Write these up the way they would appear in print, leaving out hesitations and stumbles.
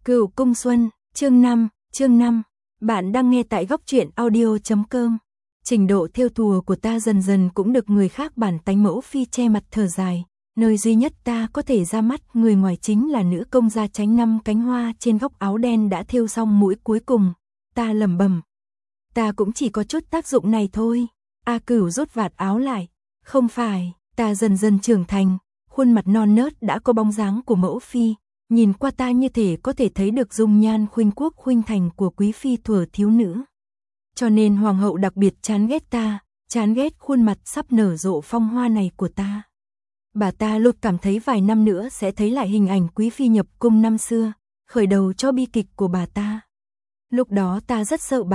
Cửu Cung Xuân, chương 5. Bạn đang nghe tại góc truyện audio.com. Trình độ thêu thùa của ta dần dần cũng được người khác bản tánh mẫu phi che mặt thở dài. Nơi duy nhất ta có thể ra mắt người ngoài chính là nữ công gia tránh 5 cánh hoa trên góc áo đen đã thêu xong mũi cuối cùng. Ta lẩm bẩm. Ta cũng chỉ có chút tác dụng này thôi. A Cửu rút vạt áo lại. Không phải, ta dần dần trưởng thành, khuôn mặt non nớt đã có bóng dáng của mẫu phi. Nhìn qua ta như thể có thể thấy được dung nhan khuynh quốc khuynh thành của quý phi thuở thiếu nữ. Cho nên hoàng hậu đặc biệt chán ghét ta, chán ghét khuôn mặt sắp nở rộ phong hoa này của ta. Bà ta luôn cảm thấy vài năm nữa sẽ thấy lại hình ảnh quý phi nhập cung năm xưa, khởi đầu cho bi kịch của bà ta. Lúc đó ta rất sợ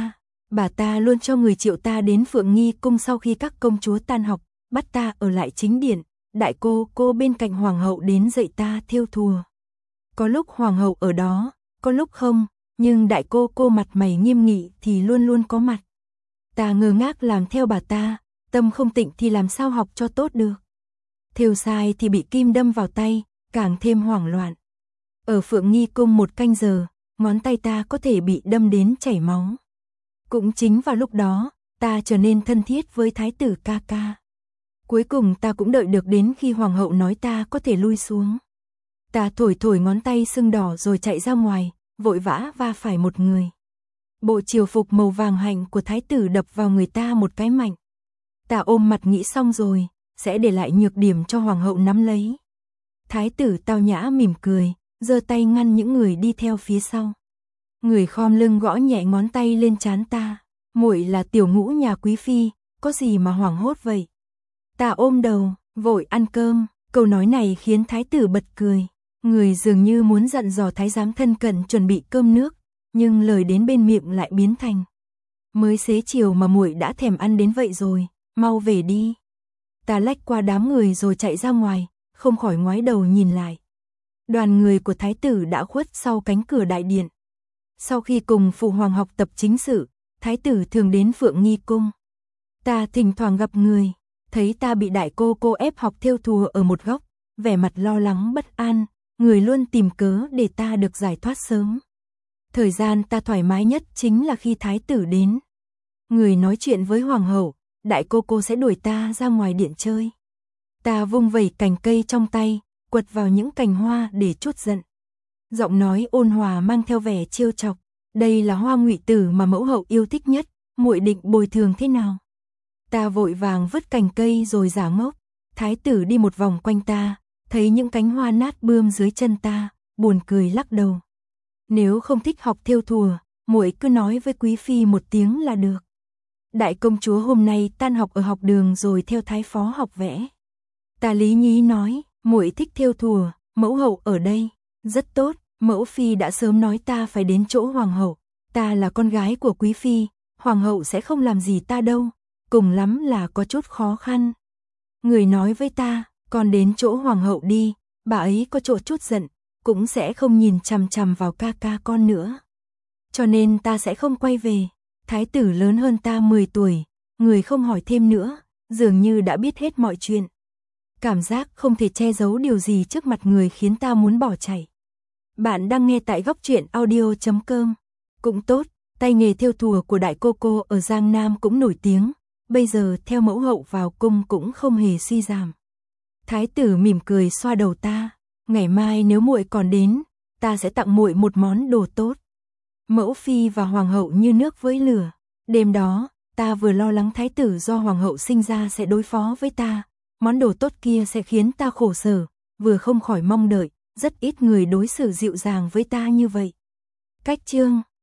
bà ta luôn cho người triệu ta đến Phượng Nghi cung sau khi các công chúa tan học, bắt ta ở lại chính điện, đại cô bên cạnh hoàng hậu đến dạy ta thêu thùa. Có lúc hoàng hậu ở đó, có lúc không, nhưng đại cô mặt mày nghiêm nghị thì luôn luôn có mặt. Ta ngơ ngác làm theo bà ta, tâm không tịnh thì làm sao học cho tốt được. Thêu sai thì bị kim đâm vào tay, càng thêm hoảng loạn. Ở Phượng Nghi cung 1 canh giờ, ngón tay ta có thể bị đâm đến chảy máu. Cũng chính vào lúc đó, ta trở nên thân thiết với thái tử ca ca. Cuối cùng ta cũng đợi được đến khi hoàng hậu nói ta có thể lui xuống. Ta thổi ngón tay sưng đỏ rồi chạy ra ngoài, vội vã va phải một người. Bộ triều phục màu vàng hạnh của thái tử đập vào người ta một cái mạnh. Ta ôm mặt nghĩ xong rồi, sẽ để lại nhược điểm cho hoàng hậu nắm lấy. Thái tử tao nhã mỉm cười, giơ tay ngăn những người đi theo phía sau. Người khom lưng gõ nhẹ ngón tay lên trán ta. Muội là tiểu ngũ nhà quý phi, có gì mà hoảng hốt vậy? Ta ôm đầu, vội ăn cơm. Câu nói này khiến thái tử bật cười. Người dường như muốn dặn dò thái giám thân cận chuẩn bị cơm nước, nhưng lời đến bên miệng lại biến thành: mới xế chiều mà muội đã thèm ăn đến vậy rồi, mau về đi. Ta lách qua đám người rồi chạy ra ngoài, không khỏi ngoái đầu nhìn lại. Đoàn người của thái tử đã khuất sau cánh cửa đại điện. Sau khi cùng phụ hoàng học tập chính sự, thái tử thường đến Phượng Nghi cung. Ta thỉnh thoảng gặp người, thấy ta bị đại cô ép học thêu thùa ở một góc, vẻ mặt lo lắng bất an, người luôn tìm cớ để ta được giải thoát sớm. Thời gian ta thoải mái nhất chính là khi thái tử đến. Người nói chuyện với hoàng hậu, đại cô sẽ đuổi ta ra ngoài điện chơi. Ta vung vẩy cành cây trong tay, quật vào những cành hoa để trút giận. Giọng nói ôn hòa mang theo vẻ trêu chọc. Đây là hoa ngụy tử mà mẫu hậu yêu thích nhất, muội định bồi thường thế nào? Ta vội vàng vứt cành cây rồi giả ngốc. Thái tử đi một vòng quanh ta, thấy những cánh hoa nát bươm dưới chân ta, buồn cười lắc đầu. Nếu không thích học thêu thùa, muội cứ nói với quý phi một tiếng là được. Đại công chúa hôm nay tan học ở học đường rồi theo thái phó học vẽ. Ta lý nhí nói, muội thích thêu thùa, mẫu hậu ở đây. Rất tốt, mẫu phi đã sớm nói ta phải đến chỗ hoàng hậu. Ta là con gái của quý phi, hoàng hậu sẽ không làm gì ta đâu, cùng lắm là có chút khó khăn. Người nói với ta, con đến chỗ hoàng hậu đi, bà ấy có chỗ chút giận, cũng sẽ không nhìn chằm chằm vào ca ca con nữa. Cho nên ta sẽ không quay về. Thái tử lớn hơn ta 10 tuổi, người không hỏi thêm nữa, dường như đã biết hết mọi chuyện. Cảm giác không thể che giấu điều gì trước mặt người khiến ta muốn bỏ chạy. Bạn đang nghe tại góc truyện audio.com. Cũng tốt, tay nghề thêu thùa của đại cô ở Giang Nam cũng nổi tiếng, bây giờ theo mẫu hậu vào cung cũng không hề suy giảm. Thái tử mỉm cười xoa đầu ta, ngày mai nếu muội còn đến, ta sẽ tặng muội một món đồ tốt. Mẫu phi và hoàng hậu như nước với lửa. Đêm đó, ta vừa lo lắng thái tử do hoàng hậu sinh ra sẽ đối phó với ta, món đồ tốt kia sẽ khiến ta khổ sở, vừa không khỏi mong đợi, rất ít người đối xử dịu dàng với ta như vậy. Cách chương